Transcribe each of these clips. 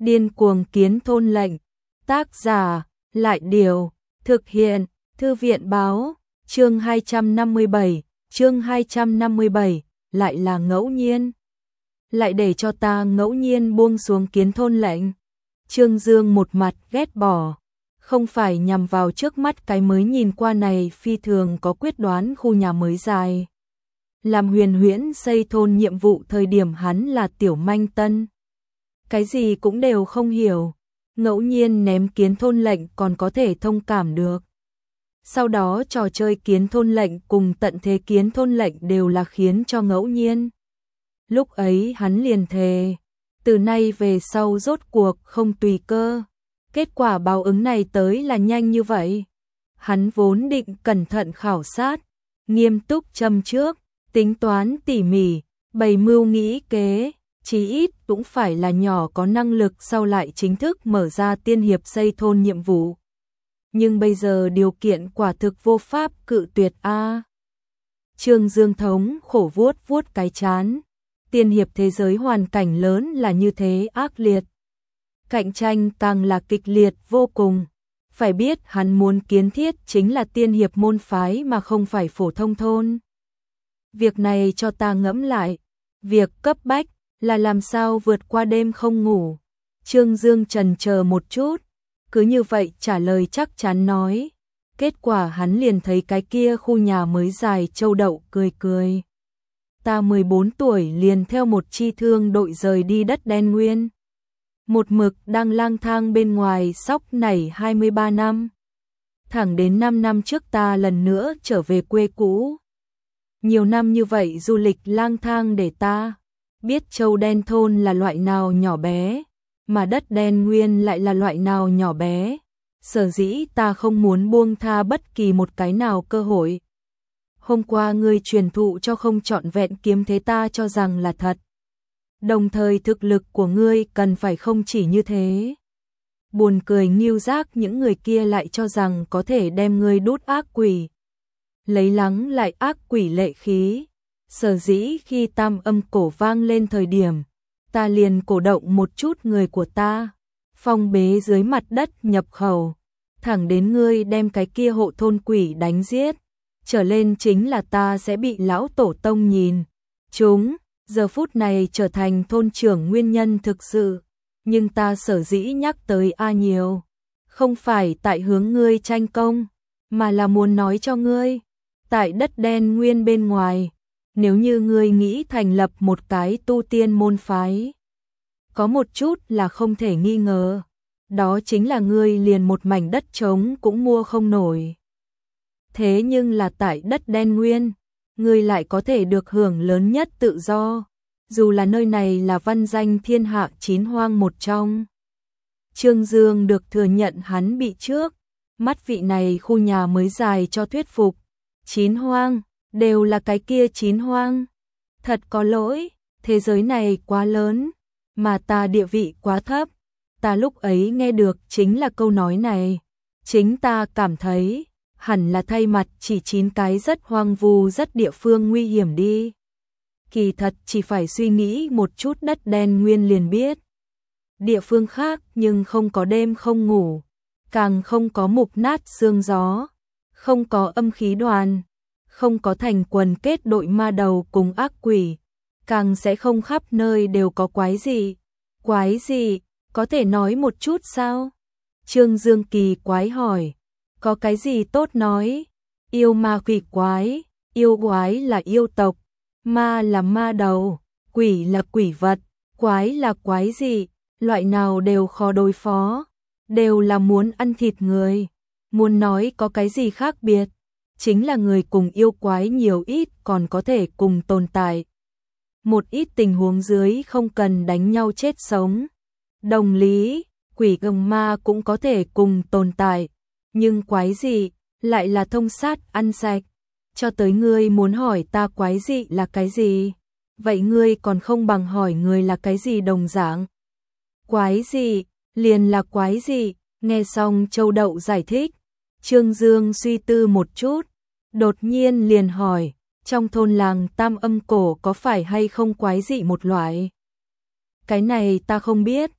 Điên cuồng kiến thôn lệnh. Tác giả, Lại Điều. Thực hiện, Thư viện báo. Chương 257, chương 257, lại là ngẫu nhiên. Lại để cho ta ngẫu nhiên buông xuống kiến thôn lệnh. Trương Dương một mặt ghét bỏ. Không phải nhằm vào trước mắt cái mới nhìn qua này phi thường có quyết đoán khu nhà mới dài. Làm Huyền Huyễn xây thôn nhiệm vụ thời điểm hắn là tiểu manh tân. Cái gì cũng đều không hiểu. Ngẫu nhiên ném kiến thôn lệnh còn có thể thông cảm được. Sau đó trò chơi kiến thôn lệnh cùng tận thế kiến thôn lệnh đều là khiến cho ngẫu nhiên. Lúc ấy hắn liền thề, từ nay về sau rốt cuộc không tùy cơ. Kết quả báo ứng này tới là nhanh như vậy. Hắn vốn định cẩn thận khảo sát, nghiêm túc châm trước, tính toán tỉ mỉ, bày mưu nghĩ kế, chí ít cũng phải là nhỏ có năng lực sau lại chính thức mở ra tiên hiệp xây thôn nhiệm vụ. Nhưng bây giờ điều kiện quả thực vô pháp cự tuyệt a. Trương Dương thống khổ vuốt vuốt cái trán. Tiên hiệp thế giới hoàn cảnh lớn là như thế ác liệt. Cạnh tranh càng là kịch liệt vô cùng. Phải biết hắn muốn kiến thiết chính là tiên hiệp môn phái mà không phải phổ thông thôn. Việc này cho ta ngẫm lại. Việc cấp bách là làm sao vượt qua đêm không ngủ. Trương Dương chần chờ một chút. Cứ như vậy trả lời chắc chắn nói. Kết quả hắn liền thấy cái kia khu nhà mới dài châu đậu cười cười. Ta 14 tuổi liền theo một chi thương đội rời đi đất đen nguyên. Một mực đang lang thang bên ngoài sóc nảy 23 năm. Thẳng đến 5 năm trước ta lần nữa trở về quê cũ. Nhiều năm như vậy du lịch lang thang để ta biết châu đen thôn là loại nào nhỏ bé, mà đất đen nguyên lại là loại nào nhỏ bé. Sở dĩ ta không muốn buông tha bất kỳ một cái nào cơ hội. Hôm qua ngươi truyền thụ cho không trọn vẹn kiếm thế ta cho rằng là thật. Đồng thời thực lực của ngươi cần phải không chỉ như thế. Buồn cười nghiêu giác những người kia lại cho rằng có thể đem ngươi đút ác quỷ. Lấy lắng lại ác quỷ lệ khí. Sở dĩ khi tam âm cổ vang lên thời điểm, ta liền cổ động một chút người của ta. Phong bế dưới mặt đất nhập khẩu. Thẳng đến ngươi đem cái kia hộ thôn quỷ đánh giết. Trở lên chính là ta sẽ bị lão tổ tông nhìn. Chúng, giờ phút này trở thành thôn trưởng nguyên nhân thực sự. Nhưng ta sở dĩ nhắc tới A nhiều. Không phải tại hướng ngươi tranh công, mà là muốn nói cho ngươi. Tại đất đen nguyên bên ngoài, nếu như ngươi nghĩ thành lập một cái tu tiên môn phái. Có một chút là không thể nghi ngờ. Đó chính là ngươi liền một mảnh đất trống cũng mua không nổi. Thế nhưng là tại đất đen nguyên, ngươi lại có thể được hưởng lớn nhất tự do, dù là nơi này là văn danh thiên hạ 9 hoang một trong. Trương Dương được thừa nhận hắn bị trước, mắt vị này khu nhà mới dài cho thuyết phục. 9 hoang, đều là cái kia 9 hoang. Thật có lỗi, thế giới này quá lớn, mà ta địa vị quá thấp. Ta lúc ấy nghe được chính là câu nói này. Chính ta cảm thấy hẳn là thay mặt chỉ 9 cái rất hoang vu rất địa phương nguy hiểm đi. Kỳ thật chỉ phải suy nghĩ một chút đất đen nguyên liền biết. Địa phương khác nhưng không có đêm không ngủ, càng không có mục nát sương gió, không có âm khí đoàn, không có thành quần kết đội ma đầu cùng ác quỷ, càng sẽ không khắp nơi đều có quái gì. Quái gì, có thể nói một chút sao? Trương Dương kỳ quái hỏi. Có cái gì tốt nói? Yêu ma quỷ quái, yêu quái là yêu tộc, ma là ma đầu, quỷ là quỷ vật, quái là quái gì, loại nào đều khó đối phó, đều là muốn ăn thịt người. Muốn nói có cái gì khác biệt, chính là người cùng yêu quái nhiều ít còn có thể cùng tồn tại. Một ít tình huống dưới không cần đánh nhau chết sống. Đồng lý, quỷ gầm ma cũng có thể cùng tồn tại. Nhưng quái dị lại là thông sát ăn sạch. Cho tới ngươi muốn hỏi ta quái dị là cái gì, vậy ngươi còn không bằng hỏi người là cái gì đồng dạng. Quái dị, liền là quái dị. Nghe xong Châu Đậu giải thích, Trương Dương suy tư một chút, đột nhiên liền hỏi, trong thôn làng tam âm cổ có phải hay không quái dị một loại? Cái này ta không biết,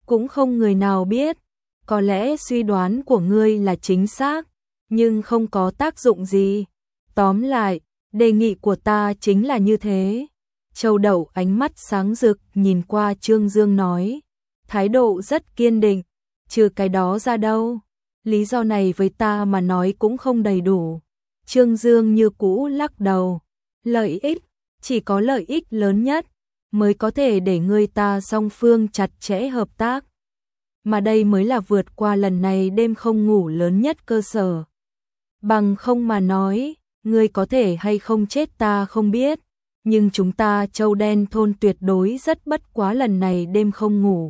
cũng không người nào biết, có lẽ suy đoán của ngươi là chính xác, nhưng không có tác dụng gì. Tóm lại, đề nghị của ta chính là như thế. Châu Đậu ánh mắt sáng rực nhìn qua Trương Dương nói, thái độ rất kiên định, trừ cái đó ra đâu, lý do này với ta mà nói cũng không đầy đủ. Trương Dương như cũ lắc đầu, lợi ích, chỉ có lợi ích lớn nhất mới có thể để người ta song phương chặt chẽ hợp tác. Mà đây mới là vượt qua lần này đêm không ngủ lớn nhất cơ sở. Bằng không mà nói, ngươi có thể hay không chết ta không biết, nhưng chúng ta Châu Đen thôn tuyệt đối rất bất quá lần này đêm không ngủ.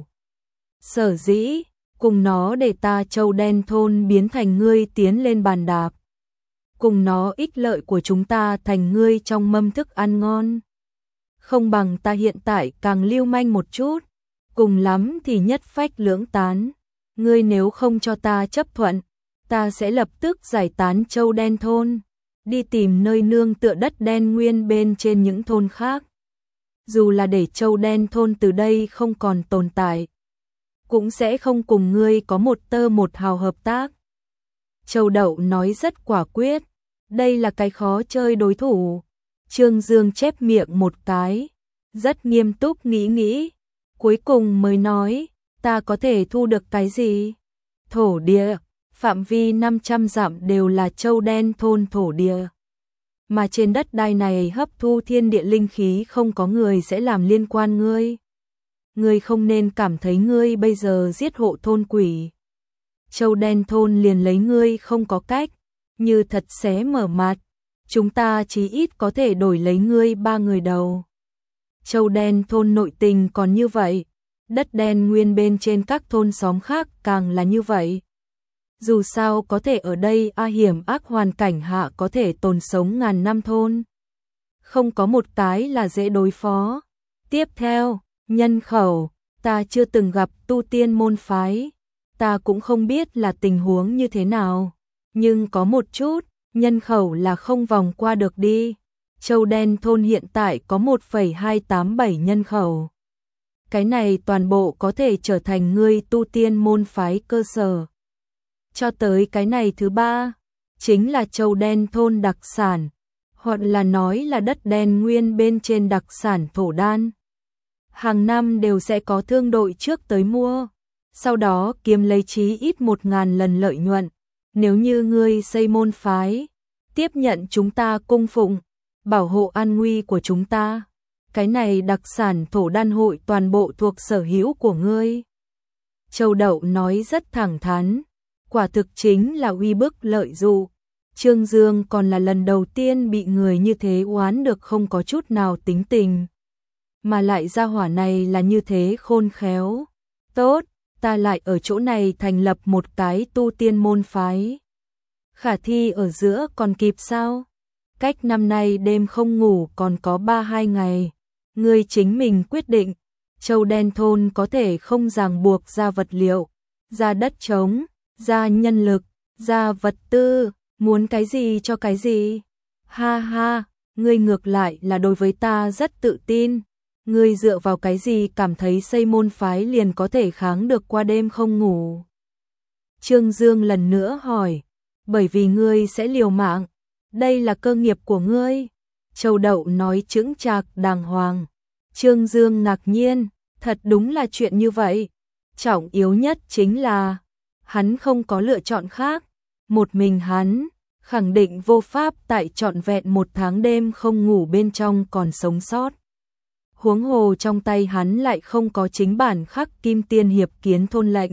Sở dĩ, cùng nó để ta Châu Đen thôn biến thành ngươi tiến lên bàn đạp. Cùng nó ích lợi của chúng ta thành ngươi trong mâm thức ăn ngon. Không bằng ta hiện tại càng lưu manh một chút, cùng lắm thì nhất phách lưỡng tán. Ngươi nếu không cho ta chấp thuận, ta sẽ lập tức giải tán Châu Đen thôn, đi tìm nơi nương tựa đất đen nguyên bên trên những thôn khác. Dù là để Châu Đen thôn từ đây không còn tồn tại, cũng sẽ không cùng ngươi có một tơ một hào hợp tác. Châu Đậu nói rất quả quyết, đây là cái khó chơi đối thủ. Trương Dương chép miệng một cái, rất nghiêm túc nghĩ, cuối cùng mới nói, ta có thể thu được cái gì? Thổ địa, phạm vi 500 dặm đều là Châu Đen thôn thổ địa. Mà trên đất đai này hấp thu thiên địa linh khí không có người sẽ làm liên quan ngươi. Ngươi không nên cảm thấy ngươi bây giờ giết hộ thôn quỷ. Châu Đen thôn liền lấy ngươi không có cách, như thật xé mở mặt, chúng ta chí ít có thể đổi lấy ngươi 3 người đầu. Châu Đen thôn nội tình còn như vậy, đất đen nguyên bên trên các thôn xóm khác càng là như vậy. Dù sao có thể ở đây hiểm ác hoàn cảnh hạ có thể tồn sống ngàn năm thôn. Không có một cái là dễ đối phó. Tiếp theo, nhân khẩu, ta chưa từng gặp tu tiên môn phái, ta cũng không biết là tình huống như thế nào, nhưng có một chút, nhân khẩu là không vòng qua được đi. Châu Đen thôn hiện tại có 1,287 nhân khẩu. Cái này toàn bộ có thể trở thành ngươi tu tiên môn phái cơ sở. Cho tới cái này thứ ba, chính là Châu Đen thôn đặc sản, hoặc là nói là đất đen nguyên bên trên đặc sản thổ đan. Hàng năm đều sẽ có thương đội trước tới mua, sau đó kiếm lấy chí ít 1000 lần lợi nhuận. Nếu như ngươi xây môn phái, tiếp nhận chúng ta cung phụng, bảo hộ an nguy của chúng ta, cái này đặc sản thổ đan hội toàn bộ thuộc sở hữu của ngươi. Châu Đậu nói rất thẳng thắn, quả thực chính là uy bức lợi dụ. Trương Dương còn là lần đầu tiên bị người như thế oán được không có chút nào tính tình. Mà lại gia hỏa này là như thế khôn khéo. Tốt, ta lại ở chỗ này thành lập một cái tu tiên môn phái. Khả thi ở giữa còn kịp sao? Cách năm nay đêm không ngủ còn có 3-2 ngày. Ngươi chính mình quyết định. Châu Đen thôn có thể không ràng buộc ra vật liệu, ra đất trống, ra nhân lực, ra vật tư, muốn cái gì cho cái gì. Ha ha, ngươi ngược lại là đối với ta rất tự tin. Ngươi dựa vào cái gì cảm thấy xây môn phái liền có thể kháng được qua đêm không ngủ? Trương Dương lần nữa hỏi, bởi vì ngươi sẽ liều mạng, đây là cơ nghiệp của ngươi. Châu Đậu nói chững chạc đàng hoàng. Trương Dương ngạc nhiên, thật đúng là chuyện như vậy. Trọng yếu nhất chính là, hắn không có lựa chọn khác. Một mình hắn, khẳng định vô pháp tại trọn vẹn 1 tháng đêm không ngủ bên trong còn sống sót. Huống hồ trong tay hắn lại không có chính bản khắc kim tiên hiệp kiến thôn lệnh.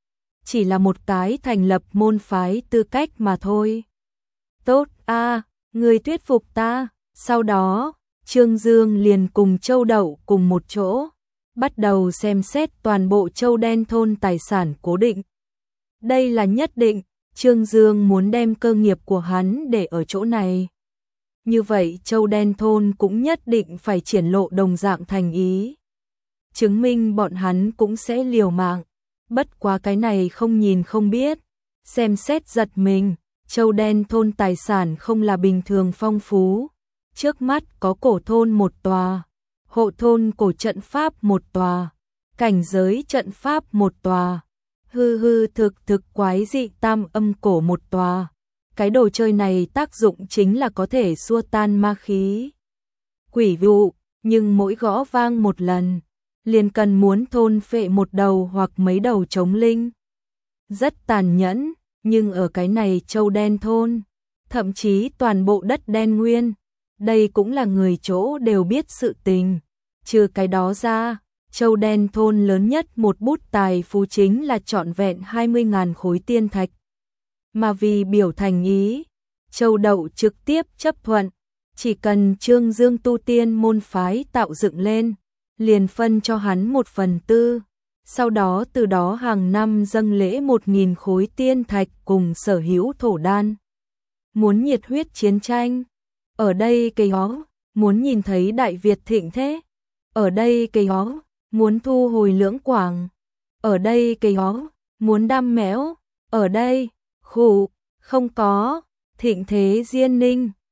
Chỉ là một cái thành lập môn phái tư cách mà thôi. Tốt ngươi thuyết phục ta. Sau đó, Trương Dương liền cùng Châu Đậu cùng một chỗ, bắt đầu xem xét toàn bộ Châu Đen thôn tài sản cố định. Đây là nhất định, Trương Dương muốn đem cơ nghiệp của hắn để ở chỗ này. Như vậy Châu Đen thôn cũng nhất định phải triển lộ đồng dạng thành ý. Chứng minh bọn hắn cũng sẽ liều mạng. Bất quá cái này không nhìn không biết. Xem xét giật mình, Châu Đen thôn tài sản không là bình thường phong phú. Trước mắt có cổ thôn 1 tòa, hộ thôn cổ trận pháp 1 tòa, cảnh giới trận pháp một tòa, hư hư thực thực quái dị tam âm cổ một tòa. Cái đồ chơi này tác dụng chính là có thể xua tan ma khí quỷ vụ, nhưng mỗi gõ vang một lần, liền cần muốn thôn phệ một đầu hoặc mấy đầu trống linh. Rất tàn nhẫn, nhưng ở cái này châu đen thôn, thậm chí toàn bộ đất đen nguyên, đây cũng là người chỗ đều biết sự tình. Trừ cái đó ra, châu đen thôn lớn nhất một bút tài phú chính là trọn vẹn 20.000 khối tiên thạch. Mà vì biểu thành ý, châu đậu trực tiếp chấp thuận, chỉ cần Trương Dương tu tiên môn phái tạo dựng lên, liền phân cho hắn 1/4, sau đó từ đó hàng năm dâng lễ 1.000 khối tiên thạch cùng sở hữu thổ đan. Muốn nhiệt huyết chiến tranh, ở đây cây hó, muốn nhìn thấy Đại Việt thịnh thế, ở đây cây hó, muốn thu hồi Lưỡng Quảng, ở đây cây hó, muốn đam méo, ở đây, khủ, không có, thịnh thế Diên Ninh.